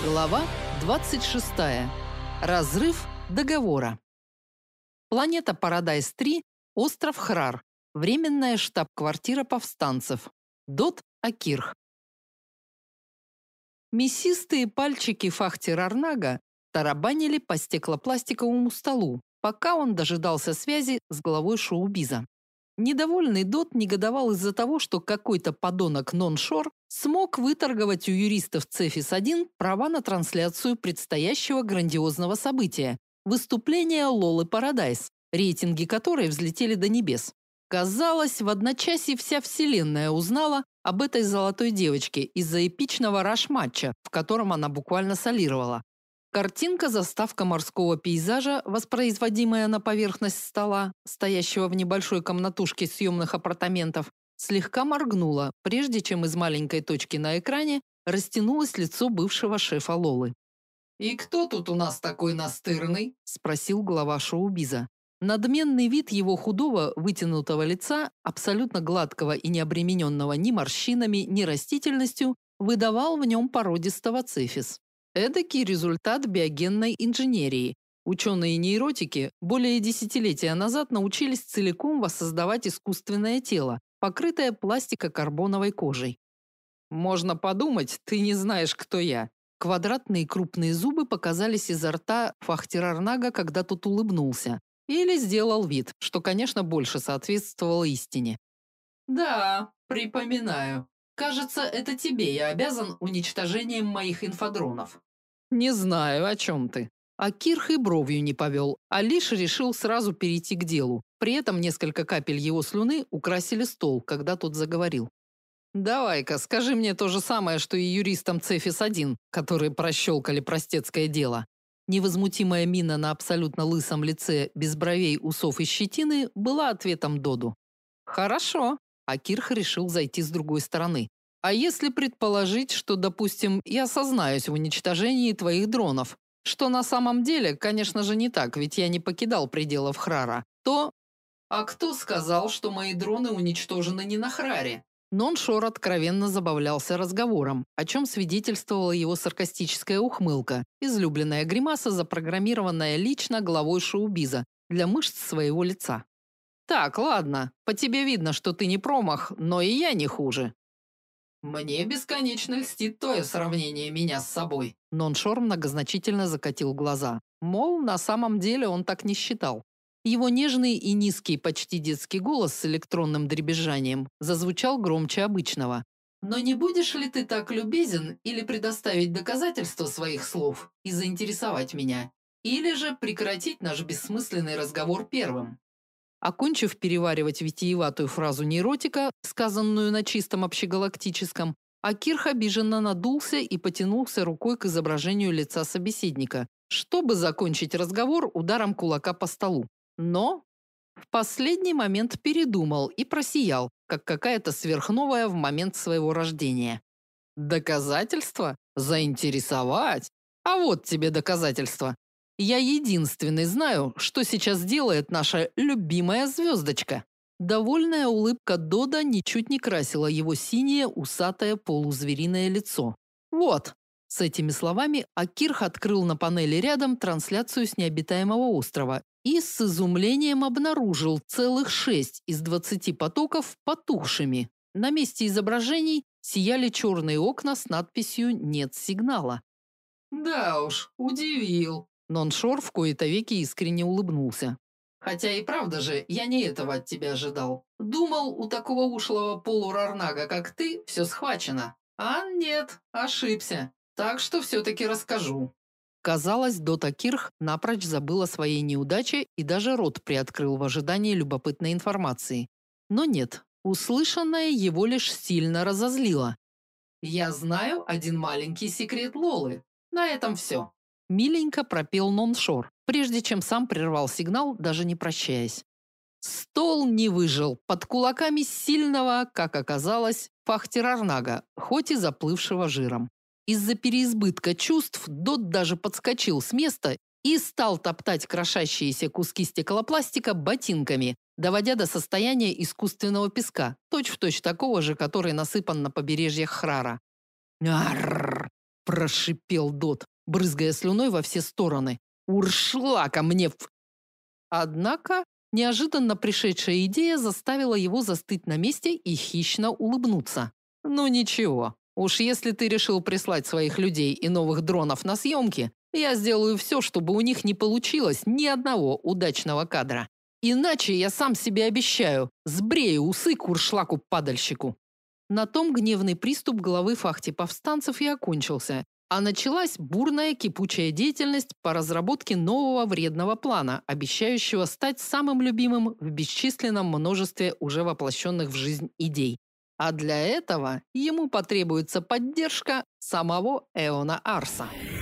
Глава 26. Разрыв договора. Планета Парадайз-3, остров Храр, временная штаб-квартира повстанцев. Дот Акирх. Мясистые пальчики Фахти-Рарнага тарабанили по стеклопластиковому столу, пока он дожидался связи с главой шоу-биза. Недовольный Дот негодовал из-за того, что какой-то подонок Нон-Шор смог выторговать у юристов Цефис-1 права на трансляцию предстоящего грандиозного события – выступления Лолы Парадайз, рейтинги которой взлетели до небес. Казалось, в одночасье вся вселенная узнала об этой золотой девочке из-за эпичного раш-матча, в котором она буквально солировала. Картинка-заставка морского пейзажа, воспроизводимая на поверхность стола, стоящего в небольшой комнатушке съемных апартаментов, слегка моргнула, прежде чем из маленькой точки на экране растянулось лицо бывшего шефа Лолы. «И кто тут у нас такой настырный?» – спросил глава шоу-биза. Надменный вид его худого, вытянутого лица, абсолютно гладкого и не обремененного ни морщинами, ни растительностью, выдавал в нем породистого Цефис. Эдакий результат биогенной инженерии. Ученые-нейротики более десятилетия назад научились целиком воссоздавать искусственное тело, покрытое пластикокарбоновой кожей. «Можно подумать, ты не знаешь, кто я». Квадратные крупные зубы показались изо рта Фахти-Рарнага, когда тот улыбнулся. Или сделал вид, что, конечно, больше соответствовало истине. «Да, припоминаю. Кажется, это тебе я обязан уничтожением моих инфодронов». «Не знаю, о чем ты». Акирх и бровью не повел, а лишь решил сразу перейти к делу. При этом несколько капель его слюны украсили стол, когда тот заговорил. «Давай-ка, скажи мне то же самое, что и юристам Цефис-1, которые прощелкали простецкое дело». Невозмутимая мина на абсолютно лысом лице, без бровей, усов и щетины, была ответом Доду. «Хорошо». Акирх решил зайти с другой стороны. «А если предположить, что, допустим, я сознаюсь в уничтожении твоих дронов, что на самом деле, конечно же, не так, ведь я не покидал пределов Храра, то...» «А кто сказал, что мои дроны уничтожены не на Храре?» Нон-Шор откровенно забавлялся разговором, о чем свидетельствовала его саркастическая ухмылка, излюбленная гримаса, запрограммированная лично главой шоу-биза для мышц своего лица. «Так, ладно, по тебе видно, что ты не промах, но и я не хуже». «Мне бесконечно льстит твое сравнение меня с собой». Нон-Шор многозначительно закатил глаза. Мол, на самом деле он так не считал. Его нежный и низкий, почти детский голос с электронным дребезжанием зазвучал громче обычного. «Но не будешь ли ты так любезен или предоставить доказательства своих слов и заинтересовать меня, или же прекратить наш бессмысленный разговор первым?» Окончив переваривать витиеватую фразу нейротика, сказанную на чистом общегалактическом, Акирх обиженно надулся и потянулся рукой к изображению лица собеседника, чтобы закончить разговор ударом кулака по столу. Но в последний момент передумал и просиял, как какая-то сверхновая в момент своего рождения. «Доказательства? Заинтересовать? А вот тебе доказательства. Я единственный знаю, что сейчас делает наша любимая звездочка». Довольная улыбка Дода ничуть не красила его синее, усатое, полузвериное лицо. «Вот». С этими словами Акирх открыл на панели рядом трансляцию с необитаемого острова и с изумлением обнаружил целых 6 из 20 потоков потухшими. На месте изображений сияли черные окна с надписью «Нет сигнала». «Да уж, удивил». Нон-Шор в кои-то веки искренне улыбнулся. «Хотя и правда же, я не этого от тебя ожидал. Думал, у такого ушлого полурарнага, как ты, все схвачено. А нет, ошибся. Так что все-таки расскажу». Казалось, Дот Акирх напрочь забыл о своей неудаче и даже рот приоткрыл в ожидании любопытной информации. Но нет, услышанное его лишь сильно разозлило. «Я знаю один маленький секрет Лолы. На этом все». Миленько пропел Нон-Шор, прежде чем сам прервал сигнал, даже не прощаясь. Стол не выжил под кулаками сильного, как оказалось, Фахти-Рарнага, хоть и заплывшего жиром. Из-за переизбытка чувств Дот даже подскочил с места и стал топтать крошащиеся куски стеклопластика ботинками, доводя до состояния искусственного песка, точь-в-точь такого же, который насыпан на побережьях Храра. «Арррр!» Прошипел Дот, брызгая слюной во все стороны. Уршла ко мне в... Однако неожиданно пришедшая идея заставила его застыть на месте и хищно улыбнуться. Ну ничего, уж если ты решил прислать своих людей и новых дронов на съемки, я сделаю все, чтобы у них не получилось ни одного удачного кадра. Иначе я сам себе обещаю, сбрею усы куршлаку-падальщику. На том гневный приступ главы фахти повстанцев и окончился, а началась бурная кипучая деятельность по разработке нового вредного плана, обещающего стать самым любимым в бесчисленном множестве уже воплощенных в жизнь идей. А для этого ему потребуется поддержка самого Эона Арса.